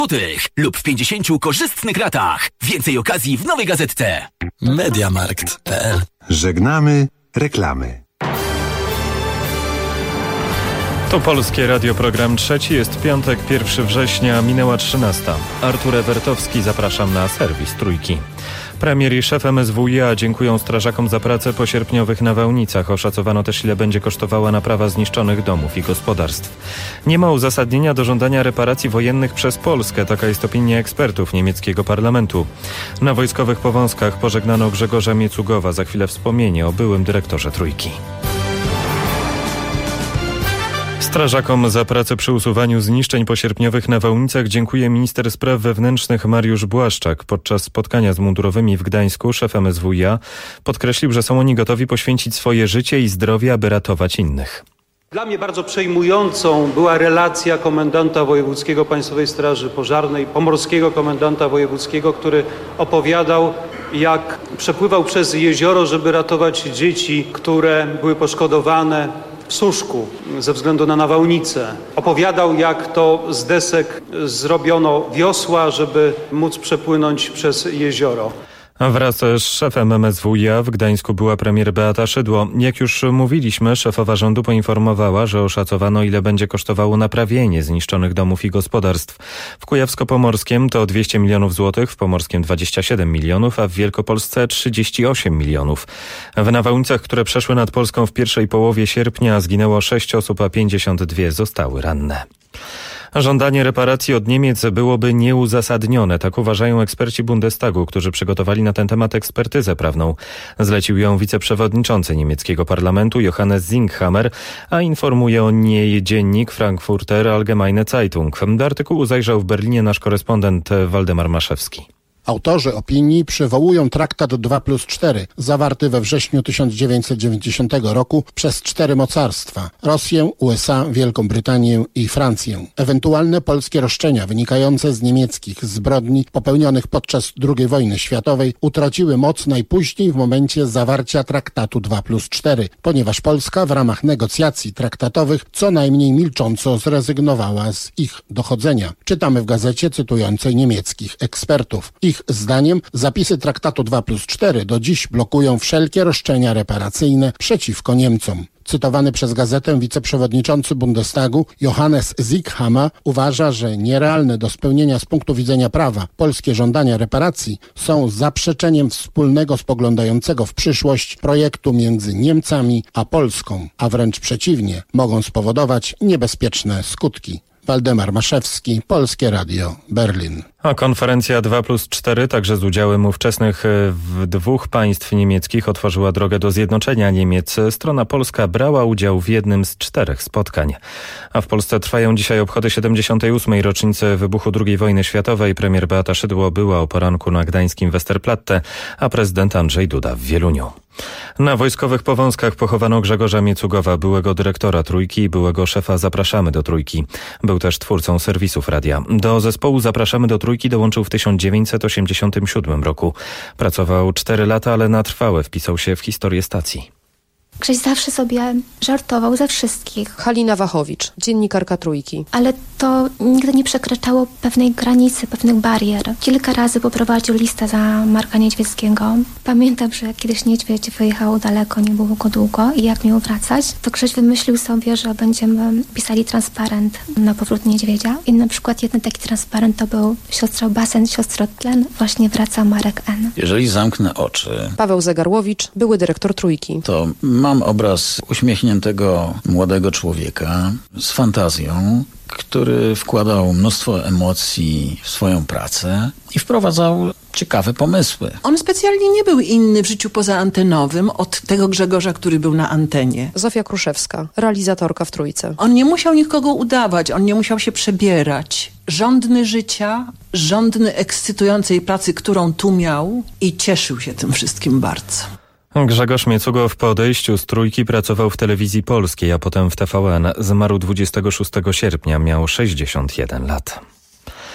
lub w 50 korzystnych ratach. Więcej okazji w nowej gazetce. Mediamarkt.pl. Żegnamy reklamy. To Polskie Radio, program trzeci. Jest piątek, 1 września, minęła 13. Artur Ewertowski, zapraszam na serwis Trójki. Premier i szef MSWiA dziękują strażakom za pracę po sierpniowych nawałnicach. Oszacowano też, ile będzie kosztowała naprawa zniszczonych domów i gospodarstw. Nie ma uzasadnienia do żądania reparacji wojennych przez Polskę. Taka jest opinia ekspertów niemieckiego parlamentu. Na wojskowych powązkach pożegnano Grzegorza Miecugowa. Za chwilę wspomnienie o byłym dyrektorze Trójki. Strażakom za pracę przy usuwaniu zniszczeń po sierpniowych nawałnicach dziękuje minister spraw wewnętrznych Mariusz Błaszczak. Podczas spotkania z mundurowymi w Gdańsku szef MSWiA podkreślił, że są oni gotowi poświęcić swoje życie i zdrowie, aby ratować innych. Dla mnie bardzo przejmującą była relacja komendanta wojewódzkiego Państwowej Straży Pożarnej, pomorskiego komendanta wojewódzkiego, który opowiadał, jak przepływał przez jezioro, żeby ratować dzieci, które były poszkodowane w Suszku ze względu na nawałnicę. Opowiadał, jak to z desek zrobiono wiosła, żeby móc przepłynąć przez jezioro. A wraz z szefem MSWiA w Gdańsku była premier Beata Szydło. Jak już mówiliśmy, szefowa rządu poinformowała, że oszacowano, ile będzie kosztowało naprawienie zniszczonych domów i gospodarstw. W Kujawsko-Pomorskiem to 200 milionów złotych, w Pomorskiem 27 milionów, a w Wielkopolsce 38 milionów. W nawałnicach, które przeszły nad Polską w pierwszej połowie sierpnia, zginęło 6 osób, a 52 zostały ranne. Żądanie reparacji od Niemiec byłoby nieuzasadnione, tak uważają eksperci Bundestagu, którzy przygotowali na ten temat ekspertyzę prawną. Zlecił ją wiceprzewodniczący niemieckiego parlamentu Johannes Zinkhammer, a informuje o niej dziennik Frankfurter Allgemeine Zeitung. Do artykułu zajrzał w Berlinie nasz korespondent Waldemar Maszewski. Autorzy opinii przywołują traktat 2+4, zawarty we wrześniu 1990 roku przez 4 mocarstwa – Rosję, USA, Wielką Brytanię i Francję. Ewentualne polskie roszczenia wynikające z niemieckich zbrodni popełnionych podczas II wojny światowej utraciły moc najpóźniej w momencie zawarcia traktatu 2+4, ponieważ Polska w ramach negocjacji traktatowych co najmniej milcząco zrezygnowała z ich dochodzenia. Czytamy w gazecie cytującej niemieckich ekspertów. Ich zdaniem zapisy traktatu 2+4 do dziś blokują wszelkie roszczenia reparacyjne przeciwko Niemcom. Cytowany przez gazetę wiceprzewodniczący Bundestagu Johannes Zinkhammer uważa, że nierealne do spełnienia z punktu widzenia prawa polskie żądania reparacji są zaprzeczeniem wspólnego spoglądającego w przyszłość projektu między Niemcami a Polską, a wręcz przeciwnie, mogą spowodować niebezpieczne skutki. Waldemar Maszewski, Polskie Radio, Berlin. A konferencja 2+4, także z udziałem ówczesnych 2 państw niemieckich, otworzyła drogę do zjednoczenia Niemiec. Strona polska brała udział w jednym z 4 spotkań. A w Polsce trwają dzisiaj obchody 78. rocznicy wybuchu II wojny światowej. Premier Beata Szydło była o poranku na gdańskim Westerplatte, a prezydent Andrzej Duda w Wieluniu. Na wojskowych powązkach pochowano Grzegorza Miecugowa, byłego dyrektora Trójki i byłego szefa Zapraszamy do Trójki. Był też twórcą serwisów radia. Do zespołu Zapraszamy do Trójki dołączył w 1987 roku. Pracował 4 lata, ale na trwałe wpisał się w historię stacji. Grześ zawsze sobie żartował ze wszystkich. Halina Wachowicz, dziennikarka Trójki. Ale to nigdy nie przekraczało pewnej granicy, pewnych barier. Kilka razy poprowadził listę za Marka Niedźwieckiego. Pamiętam, że kiedyś Niedźwiedź wyjechał daleko, nie było go długo i jak miał wracać, to Grześ wymyślił sobie, że będziemy pisali transparent na powrót Niedźwiedzia. I na przykład jeden taki transparent to był siostra basen, siostro tlen, właśnie wraca Marek N. Jeżeli zamknę oczy... Paweł Zegarłowicz, były dyrektor Trójki. To mam obraz uśmiechniętego młodego człowieka z fantazją, który wkładał mnóstwo emocji w swoją pracę i wprowadzał ciekawe pomysły. On specjalnie nie był inny w życiu pozaantenowym od tego Grzegorza, który był na antenie. Zofia Kruszewska, realizatorka w Trójce. On nie musiał nikogo udawać, on nie musiał się przebierać. Żądny życia, żądny ekscytującej pracy, którą tu miał i cieszył się tym wszystkim bardzo. Grzegorz Miecugow po odejściu z Trójki pracował w Telewizji Polskiej, a potem w TVN. Zmarł 26 sierpnia, miał 61 lat.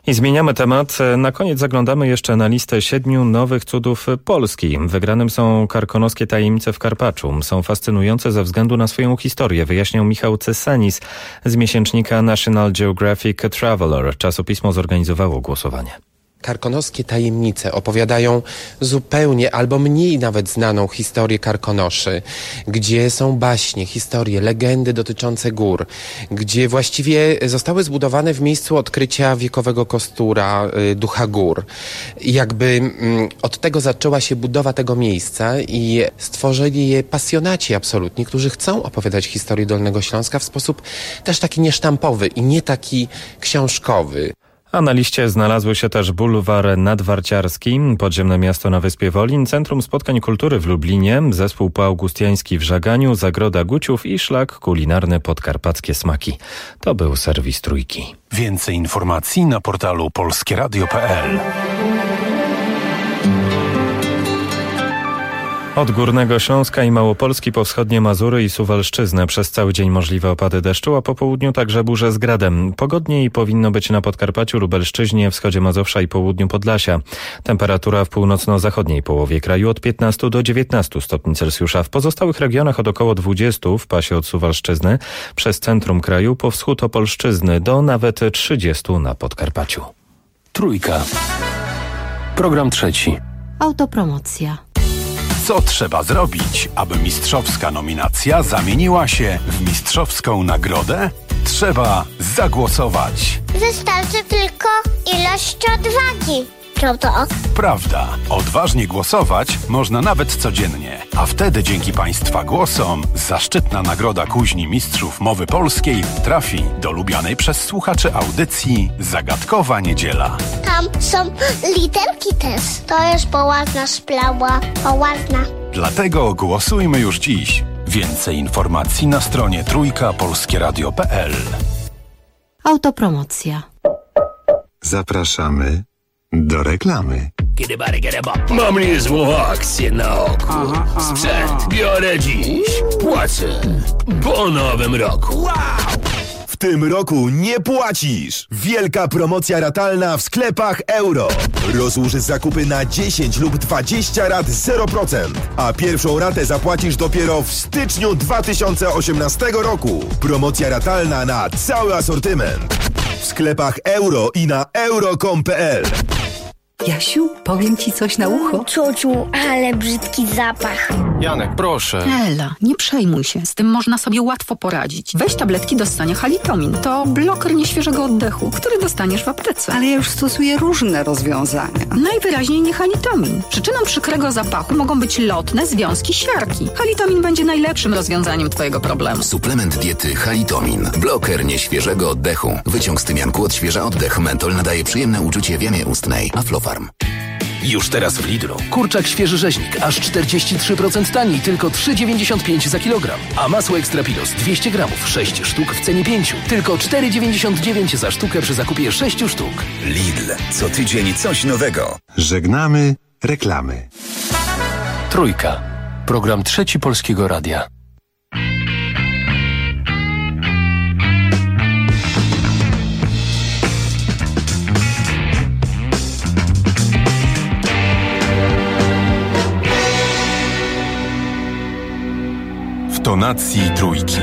I zmieniamy temat. Na koniec zaglądamy jeszcze na listę 7 nowych cudów Polski. Wygranym są karkonoskie tajemnice w Karpaczu. Są fascynujące ze względu na swoją historię, wyjaśniał Michał Cesanis z miesięcznika National Geographic Traveler. Czasopismo zorganizowało głosowanie. Karkonoskie tajemnice opowiadają zupełnie albo mniej nawet znaną historię Karkonoszy, gdzie są baśnie, historie, legendy dotyczące gór, gdzie właściwie zostały zbudowane w miejscu odkrycia wiekowego kostura Ducha Gór. I jakby od tego zaczęła się budowa tego miejsca i stworzyli je pasjonaci absolutni, którzy chcą opowiadać historię Dolnego Śląska w sposób też taki niesztampowy i nie taki książkowy. A na liście znalazły się też bulwar nadwarciarski, podziemne miasto na wyspie Wolin, Centrum Spotkań Kultury w Lublinie, zespół poaugustiański w Żaganiu, Zagroda Guciów i szlak kulinarny Podkarpackie Smaki. To był serwis Trójki. Więcej informacji na portalu polskieradio.pl. Od Górnego Śląska i Małopolski po wschodnie Mazury i Suwalszczyznę przez cały dzień możliwe opady deszczu, a po południu także burze z gradem. Pogodniej powinno być na Podkarpaciu, Lubelszczyźnie, wschodzie Mazowsza i południu Podlasia. Temperatura w północno-zachodniej połowie kraju od 15 do 19 stopni Celsjusza. W pozostałych regionach od około 20 w pasie od Suwalszczyzny, przez centrum kraju po wschód Opolszczyzny do nawet 30 na Podkarpaciu. Trójka. Program trzeci. Autopromocja. Co trzeba zrobić, aby mistrzowska nominacja zamieniła się w mistrzowską nagrodę? Trzeba zagłosować. Wystarczy tylko ilość odwagi. Prawda? Prawda. Odważnie głosować można nawet codziennie. A wtedy dzięki Państwa głosom zaszczytna nagroda Kuźni Mistrzów Mowy Polskiej trafi do lubianej przez słuchaczy audycji Zagadkowa Niedziela. Tam są literki też. To jest poważna sprawa. Poważna. Dlatego głosujmy już dziś. Więcej informacji na stronie trójkapolskieradio.pl. Autopromocja. Zapraszamy do reklamy. Mam niezłą akcję na oku. Sprzęt biorę dziś. Płacę po nowym roku. W tym roku nie płacisz! Wielka promocja ratalna w sklepach Euro. Rozłóż zakupy na 10 lub 20 rat 0%, a pierwszą ratę zapłacisz dopiero w styczniu 2018 roku. Promocja ratalna na cały asortyment. W sklepach Euro i na euro.com.pl. Jasiu, powiem ci coś na ucho. Ciociu, ale brzydki zapach. Janek, proszę. Ela, nie przejmuj się, z tym można sobie łatwo poradzić. Weź tabletki do ssania Halitomin. To bloker nieświeżego oddechu, który dostaniesz w aptece. Ale ja już stosuję różne rozwiązania. Najwyraźniej nie Halitomin. Przyczyną przykrego zapachu mogą być lotne związki siarki. Halitomin będzie najlepszym rozwiązaniem twojego problemu. Suplement diety Halitomin. Bloker nieświeżego oddechu. Wyciąg z tymianku odświeża oddech. Mentol nadaje przyjemne uczucie w jamie ustnej. Aflofarm. Już teraz w Lidlu. Kurczak świeży rzeźnik, aż 43% taniej, tylko 3,95 za kilogram. A masło Extra Pilos 200 gramów, 6 sztuk w cenie 5, tylko 4,99 za sztukę przy zakupie 6 sztuk. Lidl. Co tydzień coś nowego. Żegnamy reklamy. Trójka. Program trzeci Polskiego Radia. W tonacji trójki.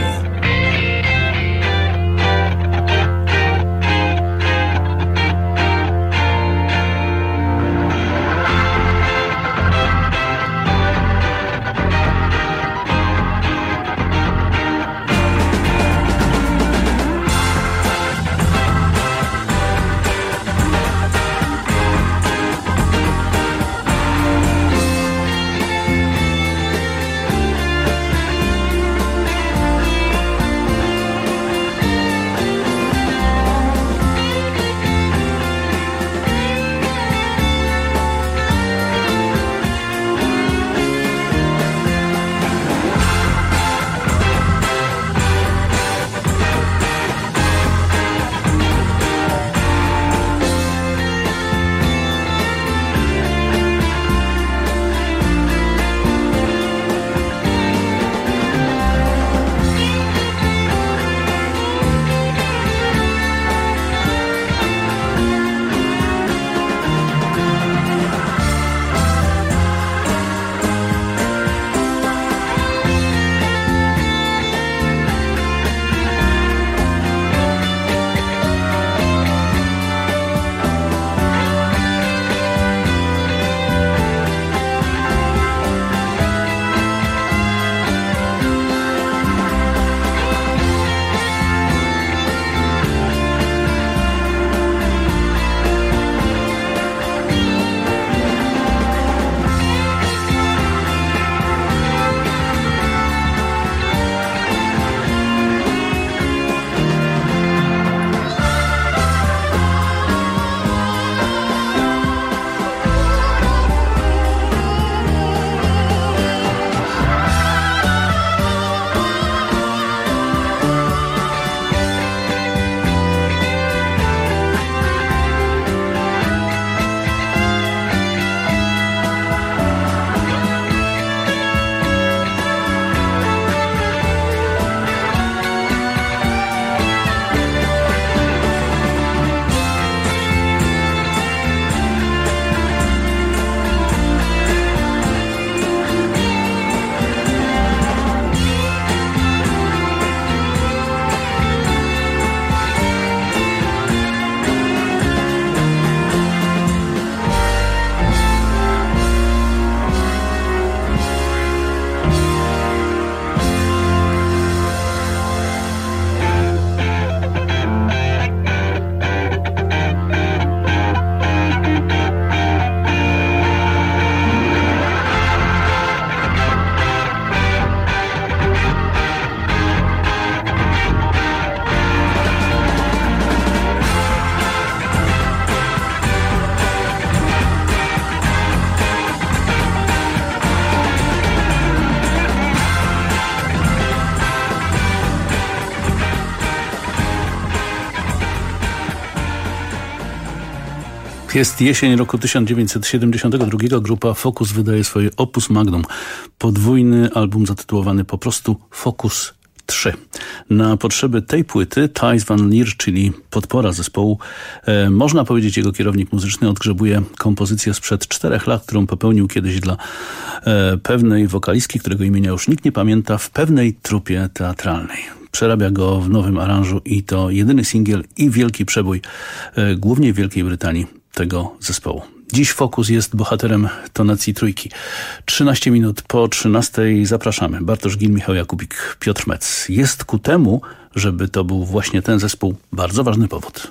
Jest jesień roku 1972. Grupa Focus wydaje swoje opus magnum. Podwójny album zatytułowany po prostu Focus 3. Na potrzeby tej płyty Thijs van Lier, czyli podpora zespołu, można powiedzieć jego kierownik muzyczny, odgrzebuje kompozycję sprzed 4 lat, którą popełnił kiedyś dla pewnej wokalistki, którego imienia już nikt nie pamięta, w pewnej trupie teatralnej. Przerabia go w nowym aranżu i to jedyny singiel i wielki przebój, głównie w Wielkiej Brytanii, tego zespołu. Dziś Focus jest bohaterem tonacji trójki. 13 minut po 13 zapraszamy. Bartosz Gil, Michał Jakubik, Piotr Metz. Jest ku temu, żeby to był właśnie ten zespół, bardzo ważny powód.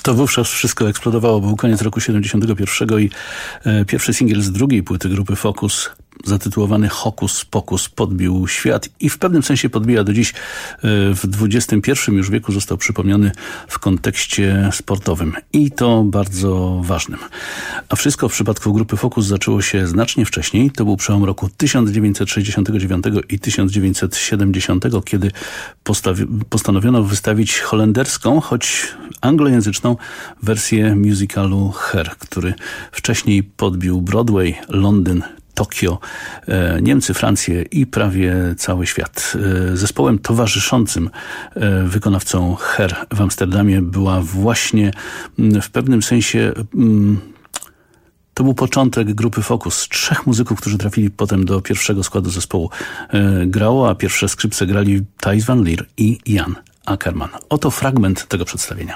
To wówczas wszystko eksplodowało. Był koniec roku 71 i pierwszy singiel z drugiej płyty grupy Focus, zatytułowany Hokus Pokus, podbił świat i w pewnym sensie podbija do dziś. W XXI już wieku został przypomniany w kontekście sportowym i to bardzo ważnym. A wszystko w przypadku grupy Focus zaczęło się znacznie wcześniej. To był przełom roku 1969 i 1970, kiedy postanowiono wystawić holenderską, choć anglojęzyczną wersję musicalu Hair, który wcześniej podbił Broadway, Londyn, Tokio, Niemcy, Francję i prawie cały świat. Zespołem towarzyszącym wykonawcą Hair w Amsterdamie była właśnie w pewnym sensie... To był początek grupy Focus. 3 muzyków, którzy trafili potem do pierwszego składu zespołu. Grało, a pierwsze skrzypce grali Thijs van Lier i Jan Akkerman. Oto fragment tego przedstawienia.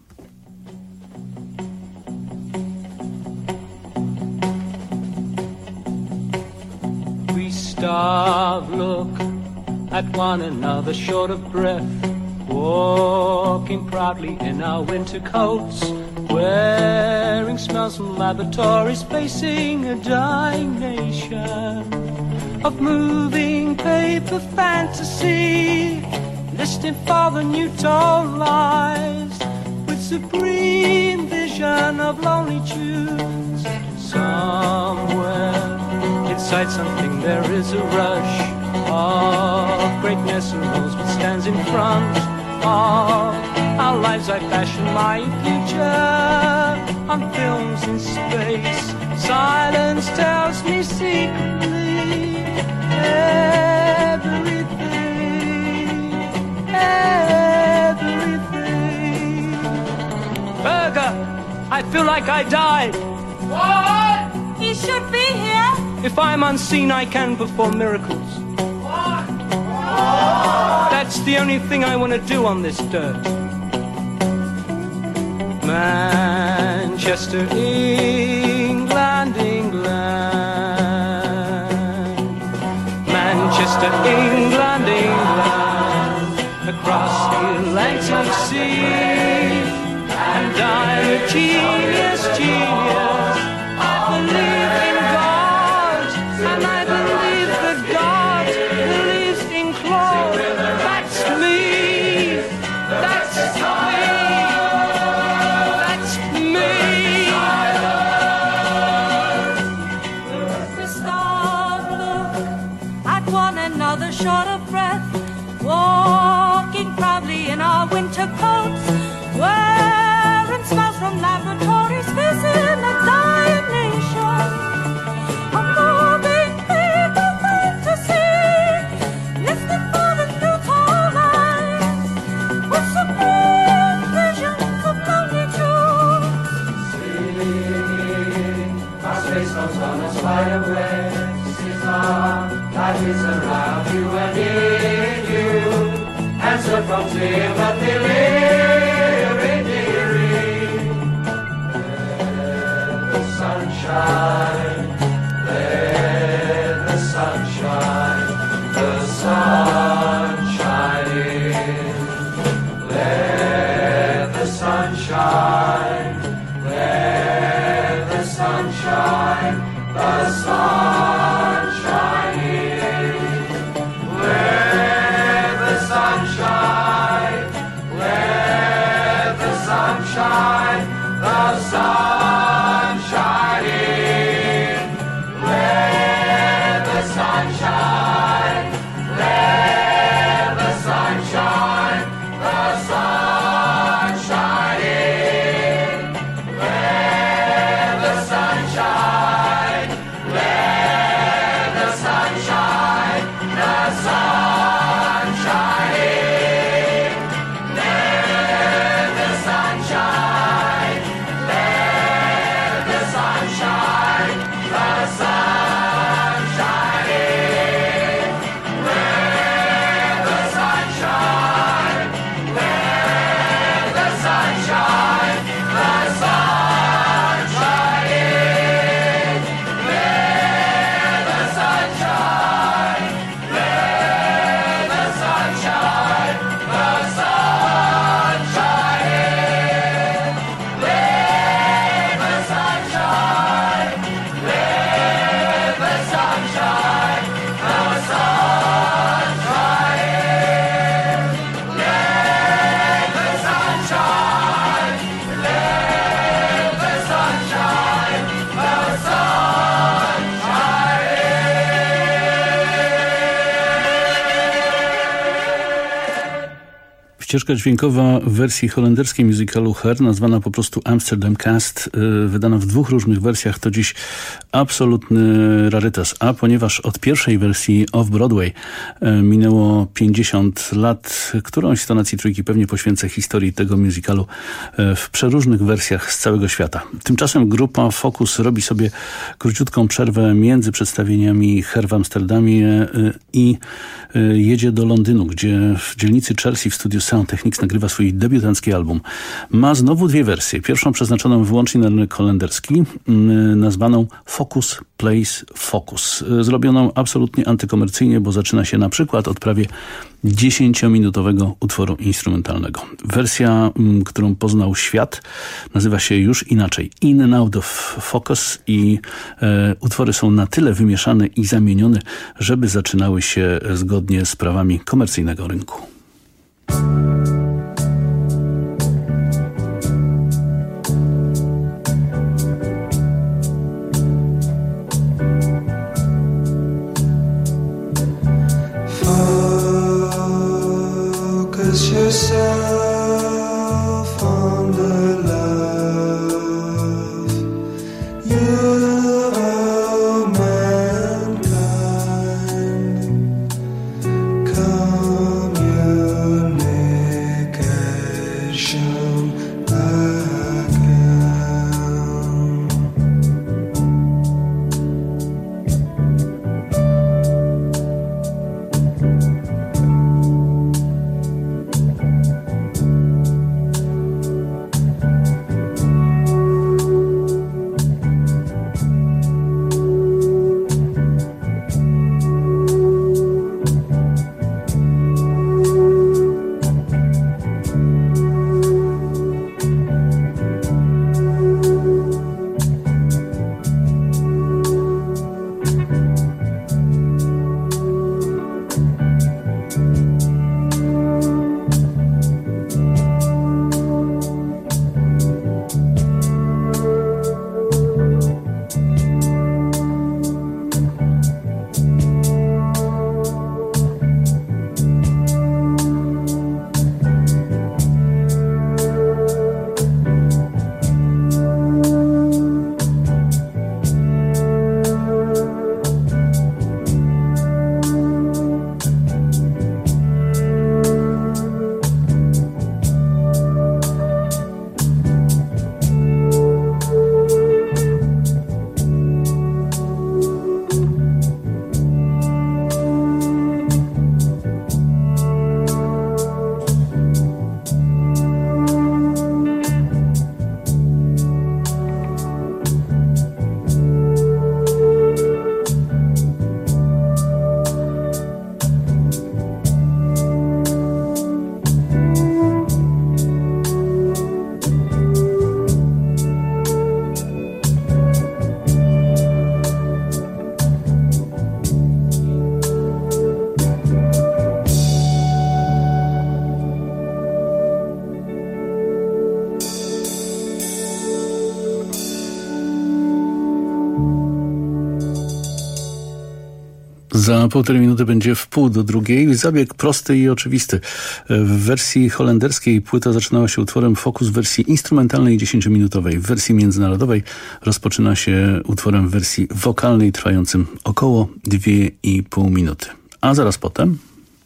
Stop, look at one another, short of breath, walking proudly in our winter coats, wearing smells from laboratories, facing a dying nation of moving paper fantasy, listening for the new tone lies, with supreme vision of lonely tunes. Somewhere inside something there is a rush of greatness who knows what stands in front of our lives. I fashion my future on films in space. Silence tells me secretly everything, everything. Burger, I feel like I died. What? He should be here. If I'm unseen, I can perform miracles. What? That's the only thing I want to do on this dirt. Manchester, England, England. Manchester, England, England. Across the Atlantic Sea. And I'm a genius, genius. I believe in God, and I believe that God believes in Claude. That's me, that's me, that's me. We stop, look at one another, short of breath, walking proudly in our winter coats, wearing smells from laboratories, facing a dying nation. A moving paper fantasy, lifting for the new tall lines, with supreme visions of magnitude. Sing, our space goes on a spider web, sing on, life is around you and in you. Answer from Timothy Leary, dearie. Let the sunshine, let the sunshine, the sun shining. Let the sunshine, let the sunshine, the sun shining. Let the sunshine, let Ścieżka dźwiękowa w wersji holenderskiej musicalu Her, nazwana po prostu Amsterdam Cast, wydana w 2 różnych wersjach, to dziś absolutny rarytas. A ponieważ od pierwszej wersji Off-Broadway minęło 50 lat, którąś z tonacji trójki pewnie poświęcę historii tego musicalu w przeróżnych wersjach z całego świata. Tymczasem grupa Focus robi sobie króciutką przerwę między przedstawieniami Her w Amsterdamie i jedzie do Londynu, gdzie w dzielnicy Chelsea w studiu Sound Technics nagrywa swój debiutancki album. Ma znowu 2 wersje. Pierwszą przeznaczoną wyłącznie na rynek holenderski, nazwaną Focus Plays Focus. Zrobioną absolutnie antykomercyjnie, bo zaczyna się na przykład od prawie 10-minutowego utworu instrumentalnego. Wersja, którą poznał świat, nazywa się już inaczej In and Out of Focus i utwory są na tyle wymieszane i zamienione, żeby zaczynały się zgodnie z prawami komercyjnego rynku. Focus yourself on the love you owe mankind. Communication again. Za 1,5 minuty będzie 1:30. Zabieg prosty i oczywisty. W wersji holenderskiej płyta zaczynała się utworem Focus w wersji instrumentalnej 10-minutowej. W wersji międzynarodowej rozpoczyna się utworem w wersji wokalnej trwającym około 2,5 minuty. A zaraz potem...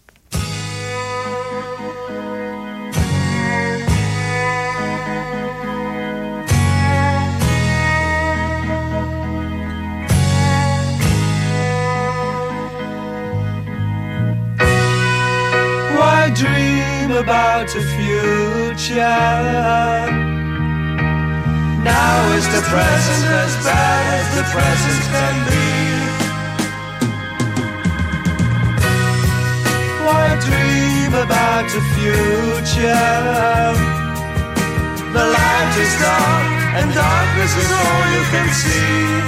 Dream about a future. Now is the present as bad as the present can be. Why dream about a future? The light is dark and darkness is all you can see.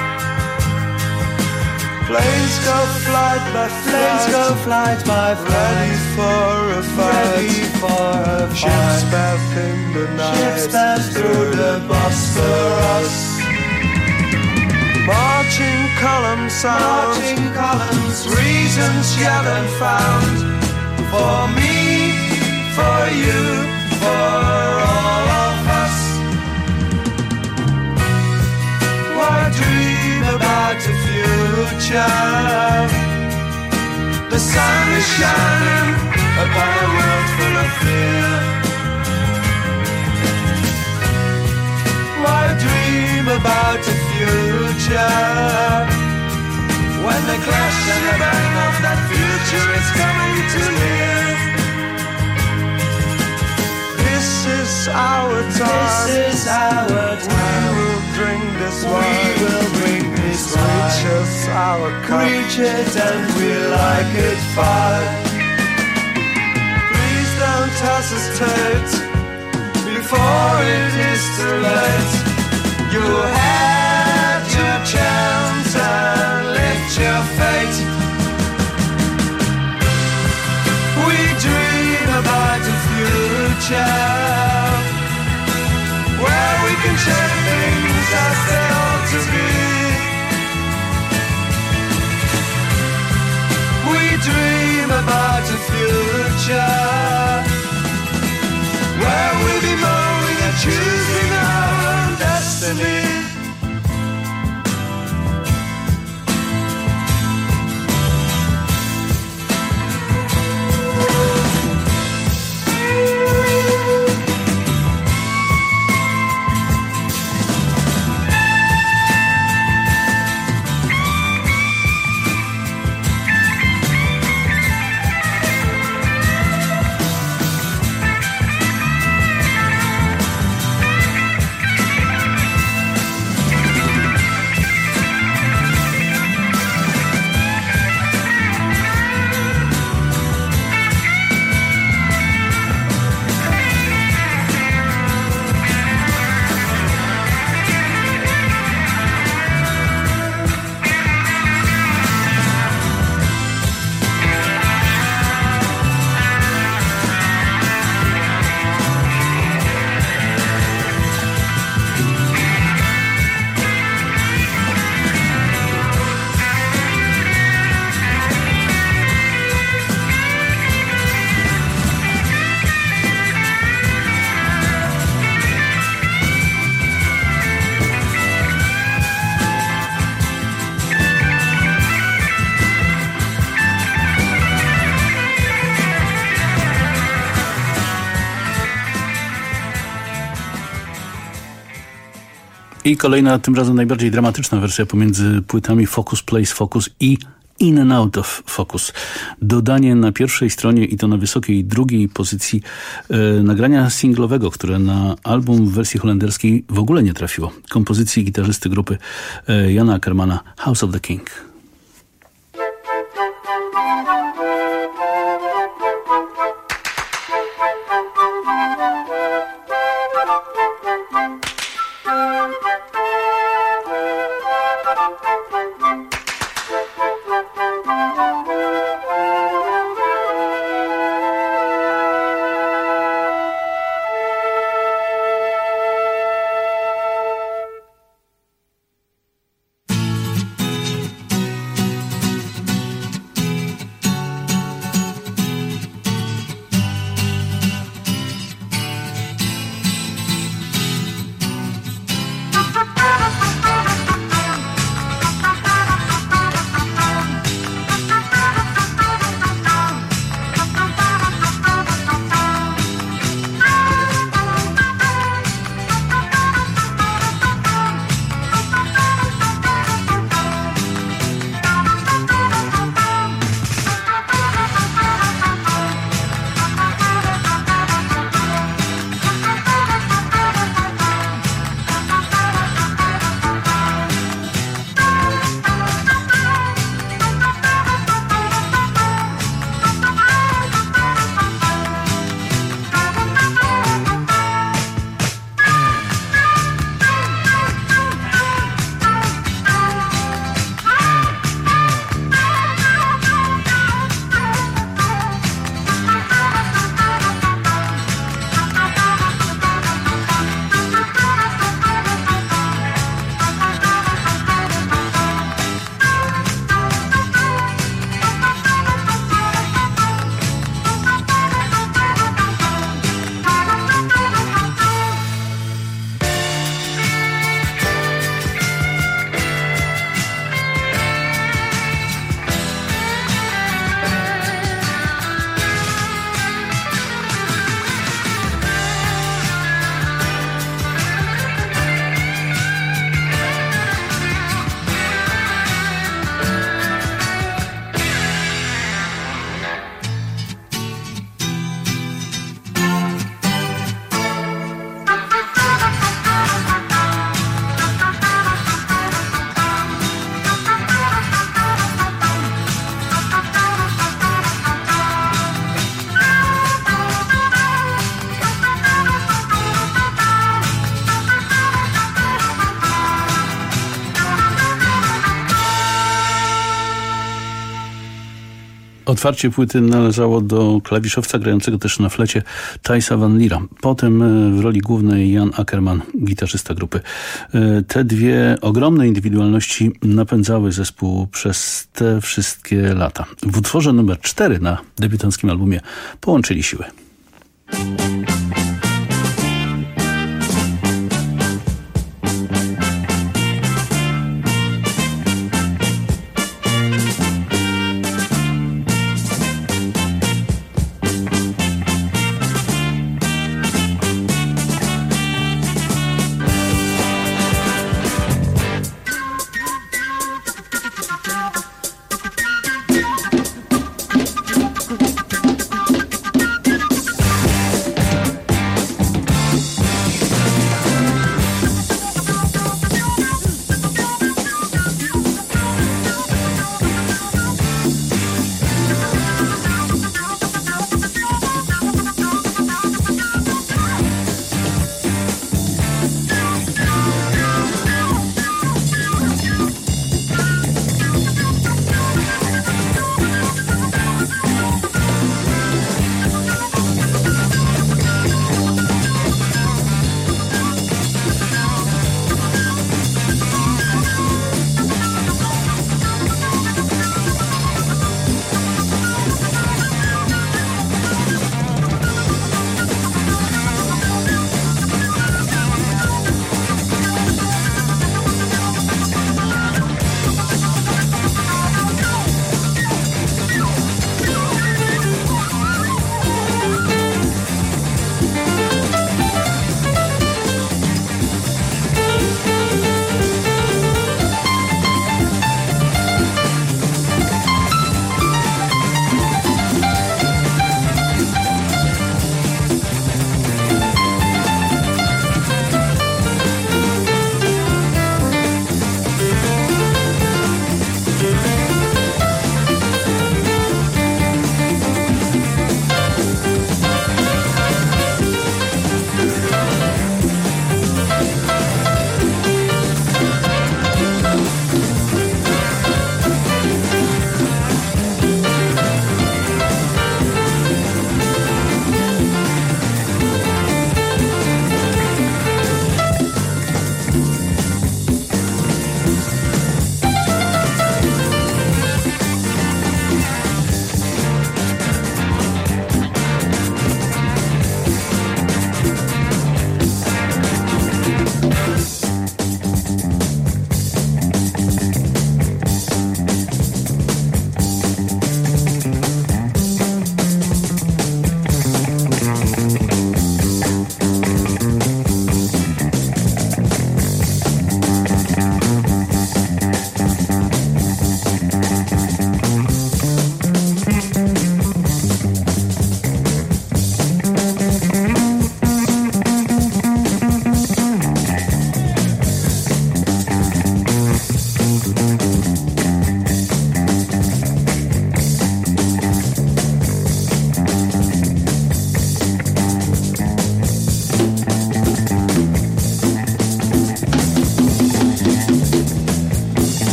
Planes go flight by flight, ready for a fight. Ships pass in the night, through the Bosphorus. Marching columns out, reasons yet unfound. For me, for you, for all of us. Why dream about the future? The sun is shining upon a world full of fear. Why dream about the future when the clash and the bang of that future is coming to near? This is our time. This is our time. We will bring this wine. We will bring this wine. Reach us our cup. Reach it and we like it fine. Please don't hesitate before it is too late. You had your chance and lift your fate. We dream about the future where we can change things as they ought to be. We dream about the future where we'll be mowing and choosing our own destiny. I kolejna, tym razem najbardziej dramatyczna wersja pomiędzy płytami Focus Plays Focus i In and Out of Focus. Dodanie na pierwszej stronie i to na wysokiej drugiej pozycji nagrania singlowego, które na album w wersji holenderskiej w ogóle nie trafiło. Kompozycji gitarzysty grupy Jana Ackermana, House of the King. Otwarcie płyty należało do klawiszowca grającego też na flecie Thijsa Van Liera. Potem w roli głównej Jan Ackerman, gitarzysta grupy. Te dwie ogromne indywidualności napędzały zespół przez te wszystkie lata. W utworze numer 4 na debiutanckim albumie połączyli siły.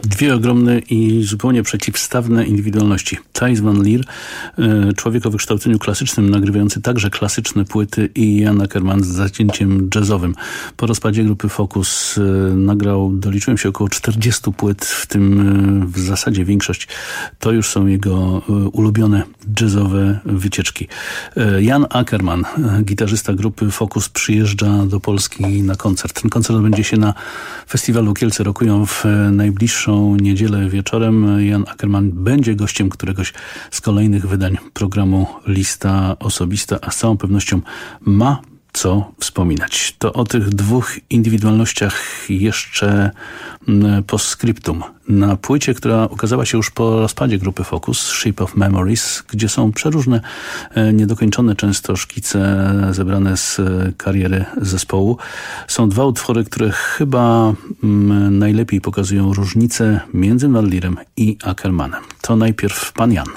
Dwie ogromne i zupełnie przeciwstawne indywidualności. Thijs van Lier, człowiek o wykształceniu klasycznym, nagrywający także klasyczne płyty, i Jan Akkerman z zacięciem jazzowym. Po rozpadzie grupy Focus doliczyłem się około 40 płyt, w tym w zasadzie większość to już są jego ulubione jazzowe wycieczki. Jan Akkerman, gitarzysta grupy Focus, przyjeżdża do Polski na koncert. Ten koncert odbędzie się na festiwalu Kielce Rockują w najbliższą niedzielę wieczorem. Jan Akkerman będzie gościem któregoś z kolejnych wydań programu Lista Osobista, a z całą pewnością ma co wspominać. To o tych dwóch indywidualnościach jeszcze postscriptum. Na płycie, która ukazała się już po rozpadzie grupy Focus, Ship of Memories, gdzie są przeróżne, niedokończone często szkice zebrane z kariery zespołu, są dwa utwory, które chyba najlepiej pokazują różnicę między Van Lierem i Akkermanem. To najpierw Pan Jan.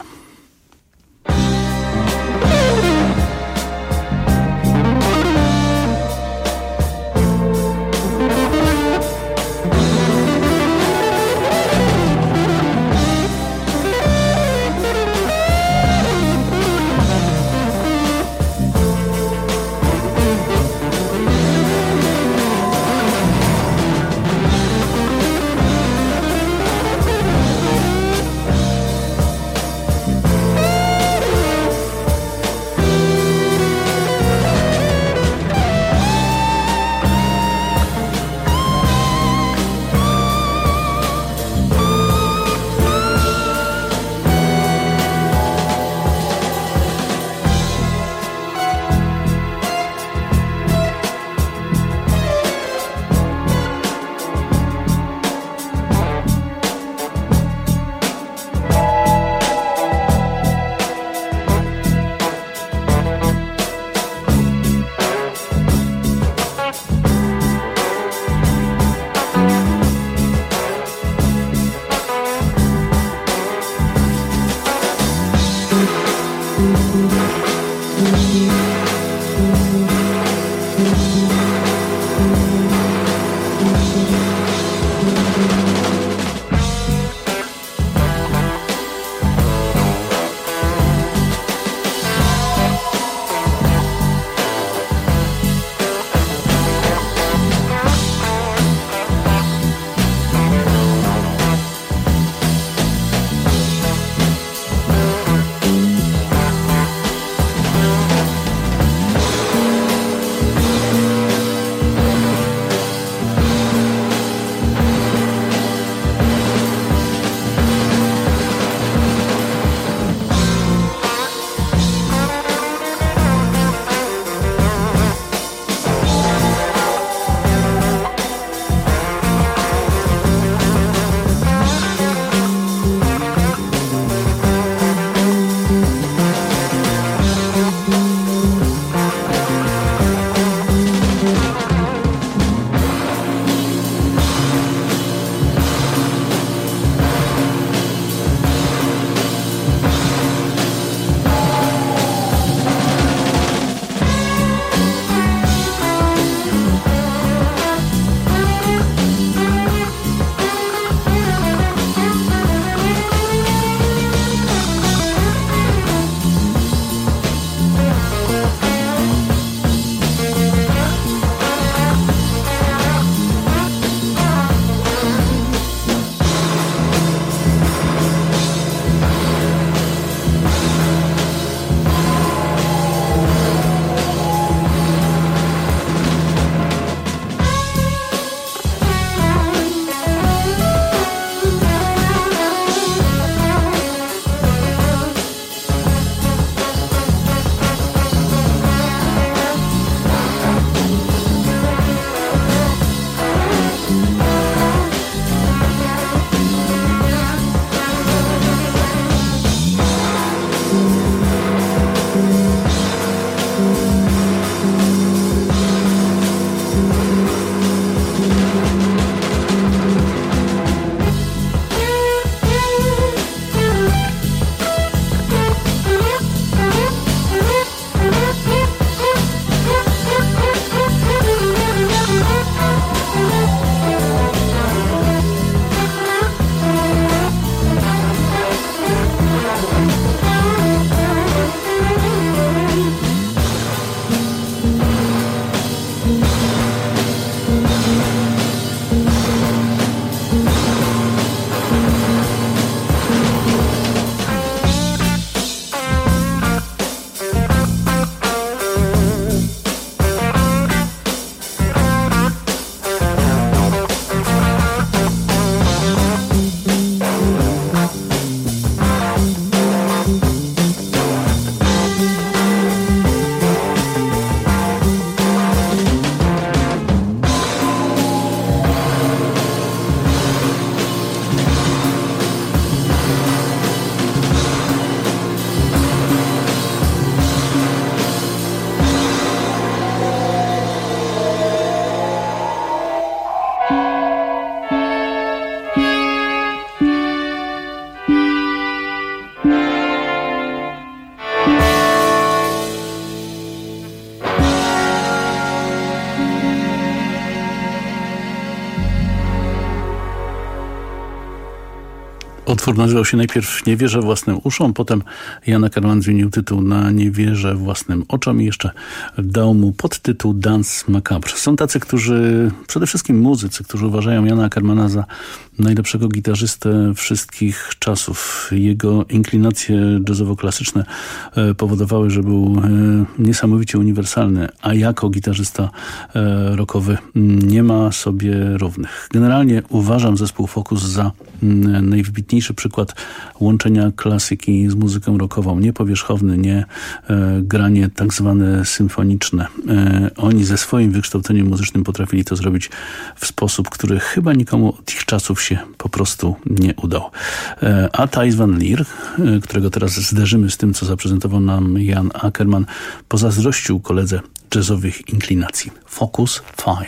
Utwór nazywał się najpierw Nie wierzę własnym uszom, potem Jan Ackerman zmienił tytuł na Nie wierzę własnym oczom i jeszcze dał mu podtytuł Dance Macabre. Są tacy, którzy, przede wszystkim muzycy, którzy uważają Jana Ackermana za najlepszego gitarzystę wszystkich czasów. Jego inklinacje jazzowo-klasyczne powodowały, że był niesamowicie uniwersalny, a jako gitarzysta rockowy nie ma sobie równych. Generalnie uważam zespół Focus za najwybitniejszy przykład łączenia klasyki z muzyką rockową. Nie powierzchowny, nie granie tak zwane symfoniczne. Oni ze swoim wykształceniem muzycznym potrafili to zrobić w sposób, który chyba nikomu od ich czasów się po prostu nie udał. A Thijs van Lier, którego teraz zderzymy z tym, co zaprezentował nam Jan Ackerman, pozazdrościł koledze jazzowych inklinacji. Focus 5.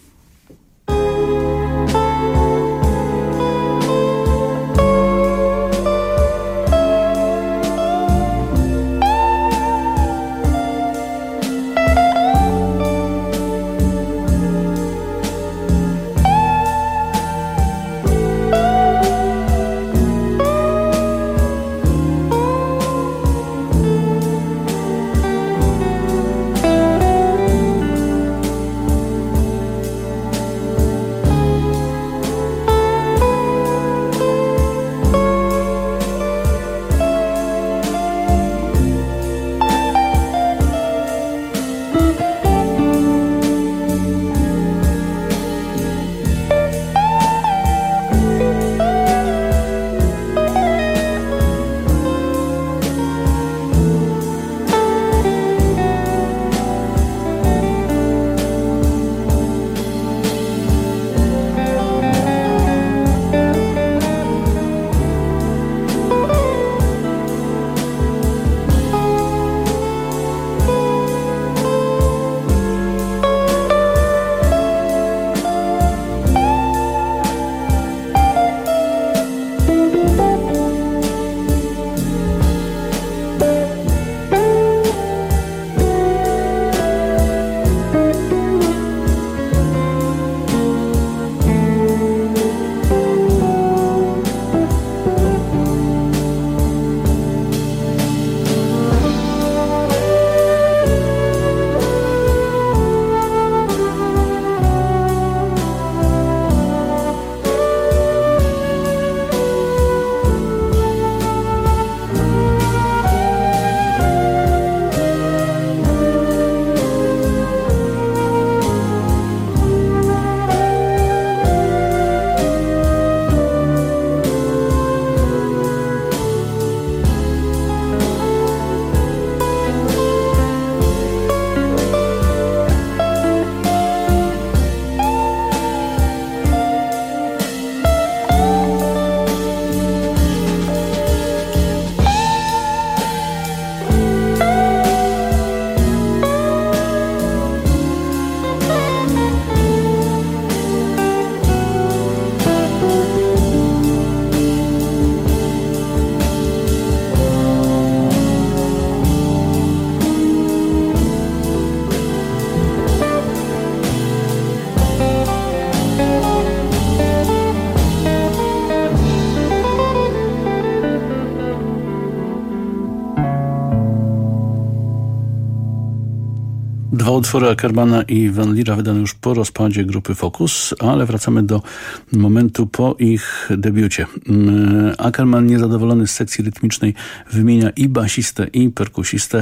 Dwa utwory Ackermana i Van Liera wydane już po rozpadzie grupy Focus, ale wracamy do momentu po ich debiucie. Ackerman, niezadowolony z sekcji rytmicznej, wymienia i basistę, i perkusistę.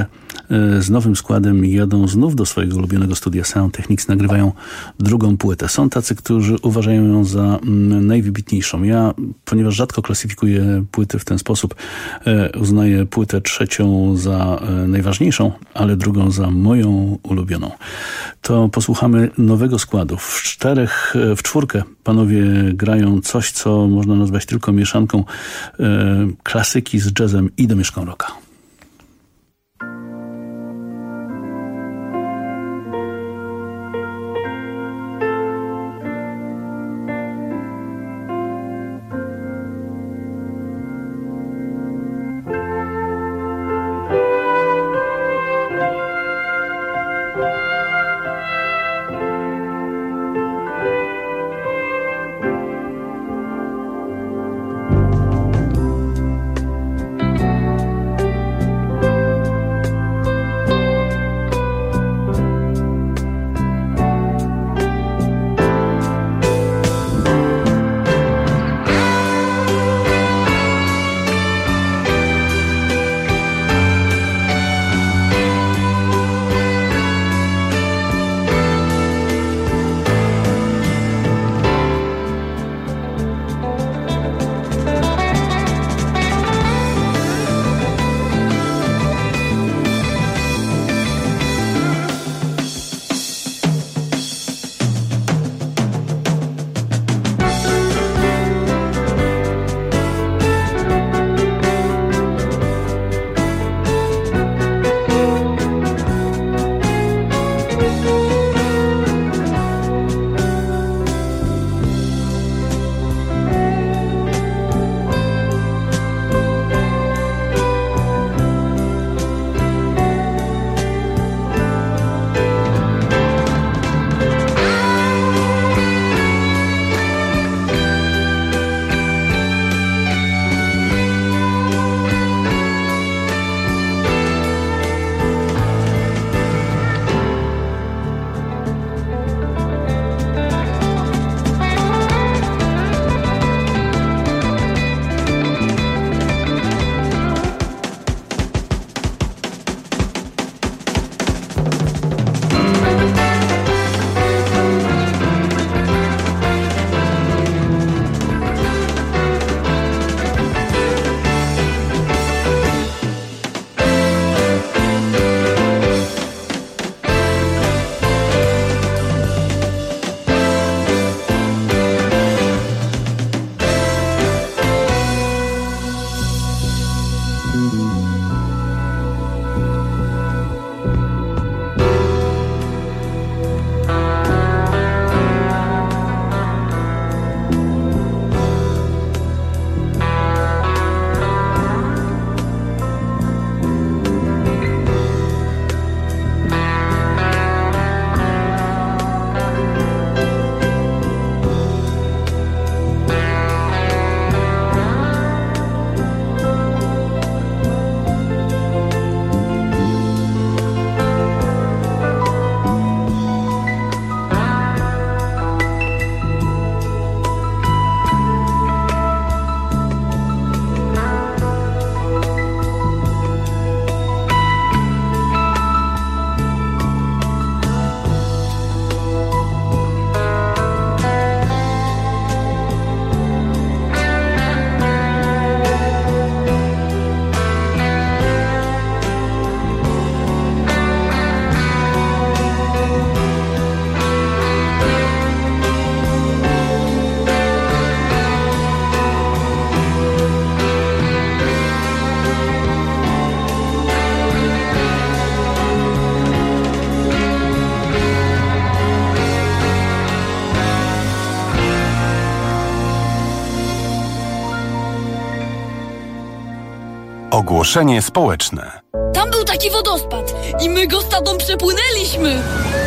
Z nowym składem jadą znów do swojego ulubionego studia Sound Technics, nagrywają drugą płytę. Są tacy, którzy uważają ją za najwybitniejszą. Ja, ponieważ rzadko klasyfikuję płyty w ten sposób, uznaję płytę trzecią za najważniejszą, ale drugą za moją ulubioną. To posłuchamy nowego składu. W czwórkę panowie grają coś, co można nazwać tylko mieszanką klasyki z jazzem i domieszką rocka. Ogłoszenie społeczne. Tam był taki wodospad i my go z tatą przepłynęliśmy.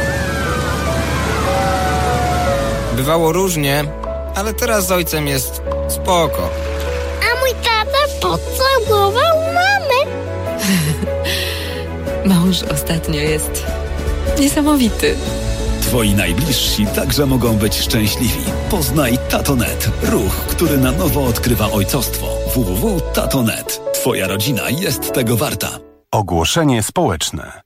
Bywało różnie, ale teraz z ojcem jest spoko. A mój tata pocałował mamę. Mąż ostatnio jest niesamowity. Twoi najbliżsi także mogą być szczęśliwi. Poznaj Tatonet, ruch, który na nowo odkrywa ojcostwo. www.tatonet. Twoja rodzina jest tego warta. Ogłoszenie społeczne.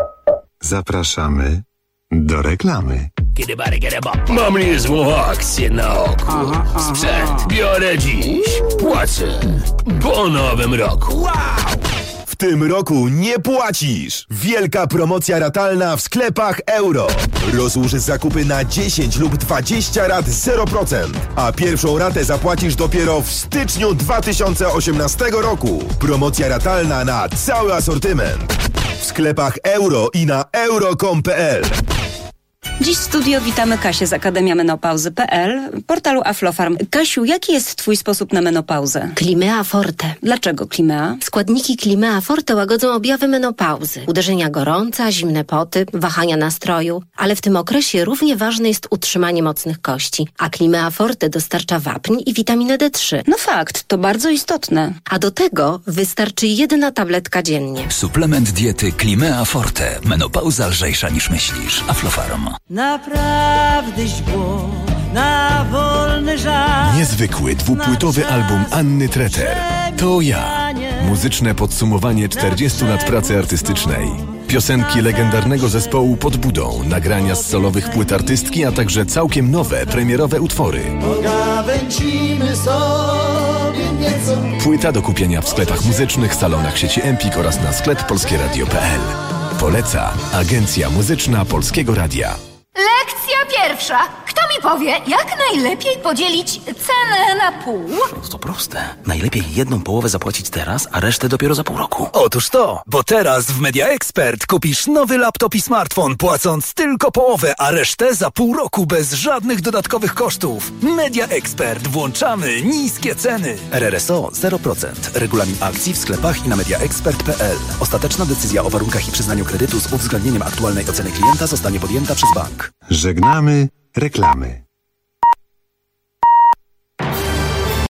Zapraszamy do reklamy. Mam niezłą akcję na oku. Sprzęt biorę dziś. Płacę po nowym roku. W tym roku nie płacisz! Wielka promocja ratalna w sklepach Euro. Rozłóż zakupy na 10 lub 20 rat 0%, a pierwszą ratę zapłacisz dopiero w styczniu 2018 roku. Promocja ratalna na cały asortyment. W sklepach Euro i na euro.com.pl. Dziś w studio witamy Kasię z Akademia Menopauzy.pl, portalu Aflofarm. Kasiu, jaki jest twój sposób na menopauzę? Climea Forte. Dlaczego Climea? Składniki Climea Forte łagodzą objawy menopauzy. Uderzenia gorąca, zimne poty, wahania nastroju. Ale w tym okresie równie ważne jest utrzymanie mocnych kości. A Climea Forte dostarcza wapń i witaminę D3. No fakt, to bardzo istotne. A do tego wystarczy 1 tabletka dziennie. Suplement diety Climea Forte. Menopauza lżejsza niż myślisz. Aflofarm. Naprawdę źdźbło na wolny żar. Niezwykły dwupłytowy album Anny Treter. To ja. Muzyczne podsumowanie 40 lat pracy artystycznej. Piosenki legendarnego zespołu Pod Budą, nagrania z solowych płyt artystki, a także całkiem nowe, premierowe utwory. Pogawęcimy sobie nieco. Płyta do kupienia w sklepach muzycznych, salonach sieci Empik oraz na sklep polskieradio.pl. Poleca Agencja Muzyczna Polskiego Radia. Lekcja pierwsza. Kto mi powie, jak najlepiej podzielić cenę na pół? To proste. Najlepiej 1/2 zapłacić teraz, a resztę dopiero za pół roku. Otóż to, bo teraz w Media Expert kupisz nowy laptop i smartfon, płacąc tylko połowę, a resztę za pół roku bez żadnych dodatkowych kosztów. Media Expert. Włączamy niskie ceny. RRSO 0%. Regulamin akcji w sklepach i na mediaexpert.pl. Ostateczna decyzja o warunkach i przyznaniu kredytu z uwzględnieniem aktualnej oceny klienta zostanie podjęta przez bank. Żegnamy reklamy.